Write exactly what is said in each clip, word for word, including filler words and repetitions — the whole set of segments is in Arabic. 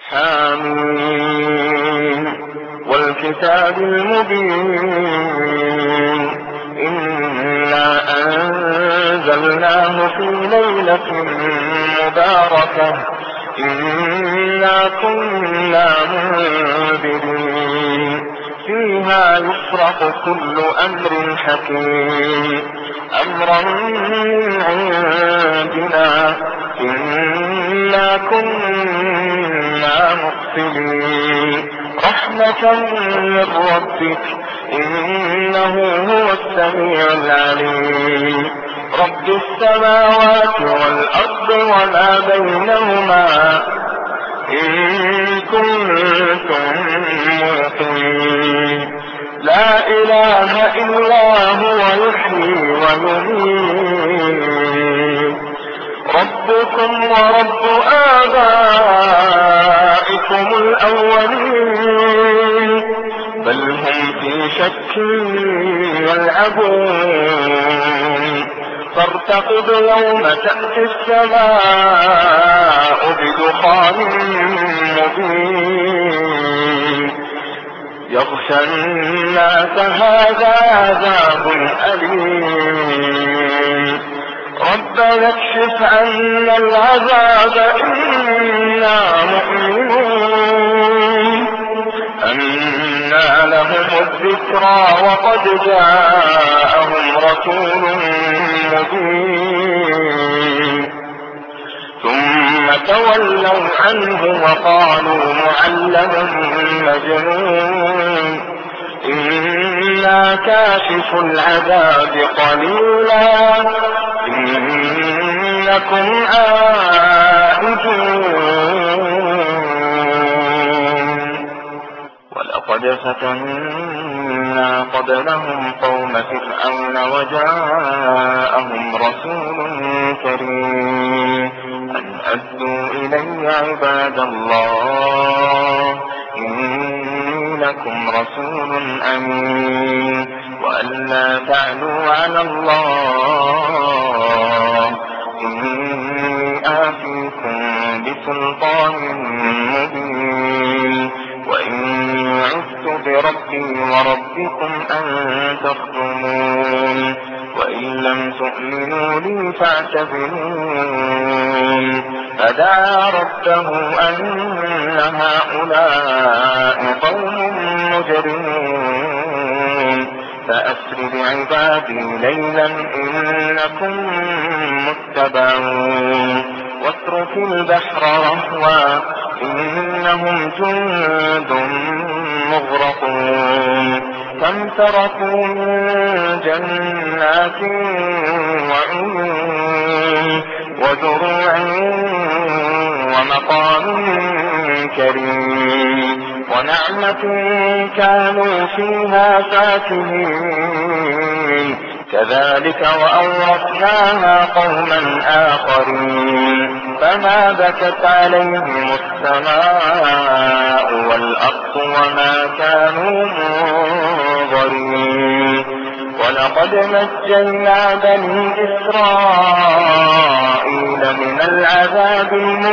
حميم والكتاب المبين إنا أنزلناه في ليلة مباركة إنا كنا منذرين فيها يفرق كل أمر حكيم أمرا من عندنا إنا كنا مرسلين رحمة من ربك إنه هو السميع العليم رب السماوات والأرض وما بينهما إن كنتم موقنين لا إله إلا هو يحيي ويميت ربكم ورب آبائكم الأولين بل هم في شك يلعبون فارتقب يوم تأتي السماء بدخان مبين يغشى الناس هذا عذاب أليم ربنا اكشف عنا العذاب إنا مؤمنون أنى لهم الذكرى وقد جاءهم رسول مبين ثم تولوا عنه وقالوا معلم مجنون إنا كاشف العذاب قليلا إنكم عائدون ولقد فتنا قبلهم قوم فرعون وجاءهم رسول كريم أن أدوا إلي عباد الله إني لكم رسول أمين وأن لا تعلوا على الله إني آتيكم بسلطان مبين وإني عذت بربي وربكم أن تخدمون وإن لم تؤمنوا لي فاعتزلون فدعا ربه أن هؤلاء قوم مجرمون فأسر بعبادي ليلا إنكم متبعون واترك البحر رهوا إنهم جند مغرقون كم تركوا من جنات وعيون وزروع ومقام كريم ونعمة كانوا فيها فاكهين كذلك وأورثناها قوما آخرين فما بكت عليهم السماء والأرض وما كانوا منظرين ولقد نجينا بني إسرائيل من العذاب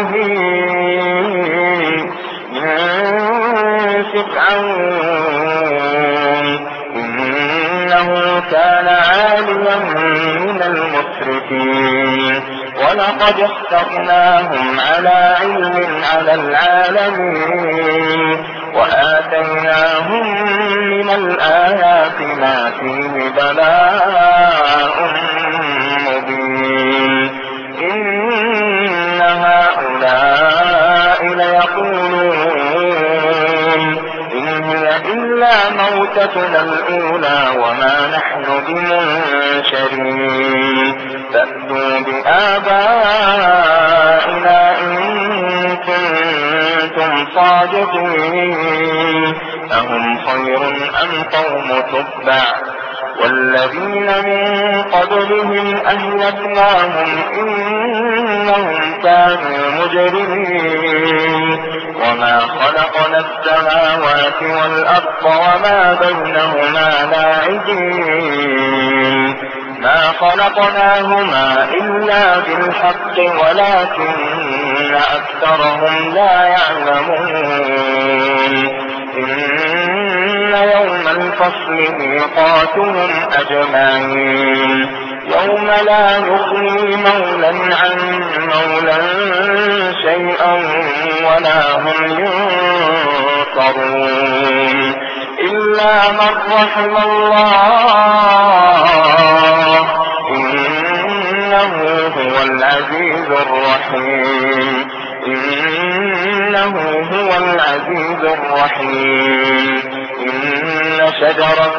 المهين من فرعون إنه كان عاليا من المسرفين ولقد اخترناهم على علم على العالمين وآتيناهم من الآيات ما فيه بلاء مبين إن هؤلاء ليقولون إن هي إلا موتتنا الأولى وما نحن بمنشرين فأتوا بآبائنا إن كنتم صادقين أهم خير أم قوم تبع والذين من قبلهم أهلكناهم إنهم كانوا مجرمين وما خلقنا السماوات والأرض وما بينهما لاعبين ما خلقناهما إلا بالحق ولكن أكثرهم لا يعلمون إن يوم الفصل ميقاتهم أجمعين يوم لا يغني مولا عن مولا شيئا ولا هم ينصرون إلا من رحم الله إنه هو العزيز الرحيم إنه هو العزيز الرحيم إن شجرة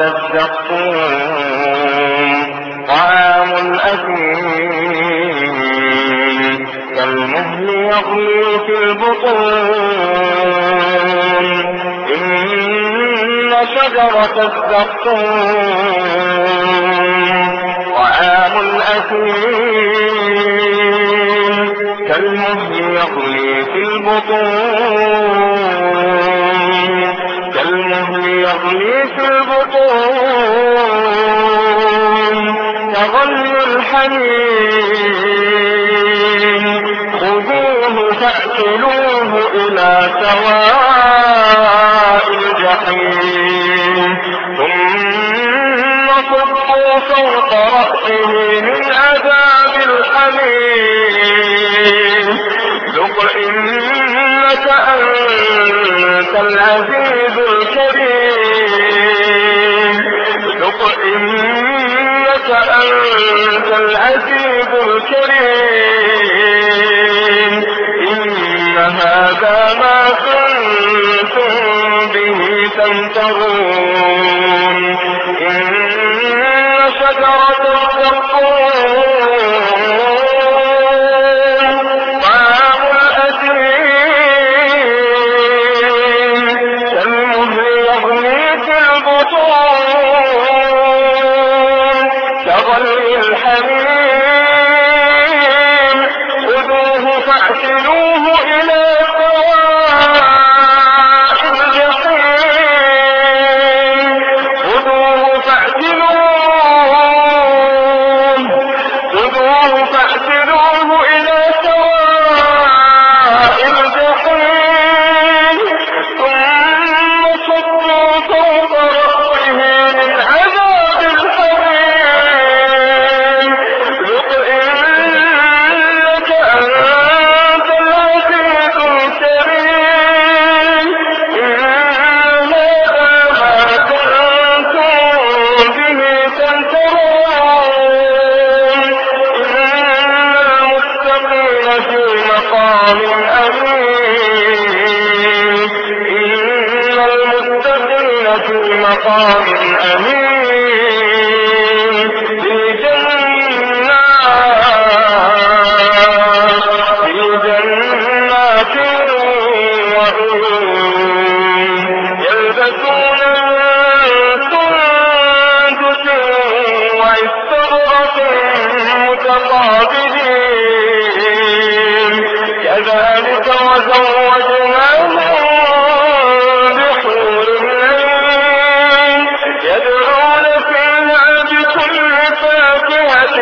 الزقوم طعام الأثيم كالمهل يغلي في البطون إن شجرة الزقوم طعام الأثيم كالمهل يغلي في البطون كالمهل يغلي في البطون كغلي الحميم خذوه فاعتلوه إلى سواء الجحيم ثم صبوا فوق رأسه من عذاب الحميم ذق إنك أنت العزيز الكريم ذق إنك أنت العزيز الكريم إن هذا ما كنتم به تمترون إن شجرة الزقوم طعام الأثيم كالمهل يغلي في البطون كغلي الحميم خذوه فاعتلوه إلى سواء الجحيم خذوه فاعتلوه خذوه فاعتلوه إلى سواء الجحيم ثم صبوا فوق رأسه من عذاب الحميم ذق إنك أنت العزيز الكريم إن هذا ما كنتم به تمترون إن المتقين في مقام أمين إن المتقين في مقام أمين في جنات في جنات وعيون يلبسون سندس واستبرق متقابلين كذلك وزوجناهم بحور عين يدعون فيها بكل فاكهة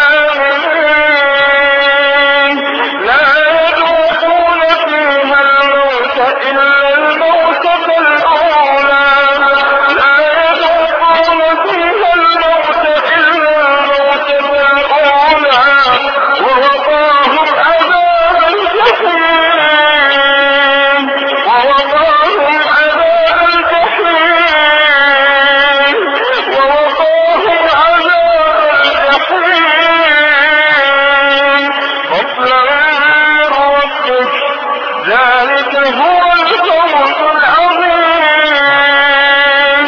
آمنين لا يذوقون فيها الموت إلا الموتة الأولى لا يذوقون فيها الموت إلا الموتة الأولى ووقاهم عذاب الجحيم ووقاهم عذاب الجحيم ووقاهم عذاب الجحيم فضلا من ربك ذلك هو الفوز العظيم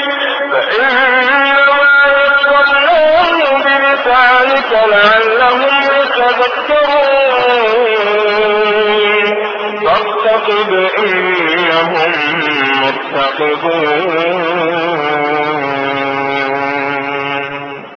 فإنما يسرناه بلسانك لعلهم يتذكرون فارتقب إنهم مرتقبون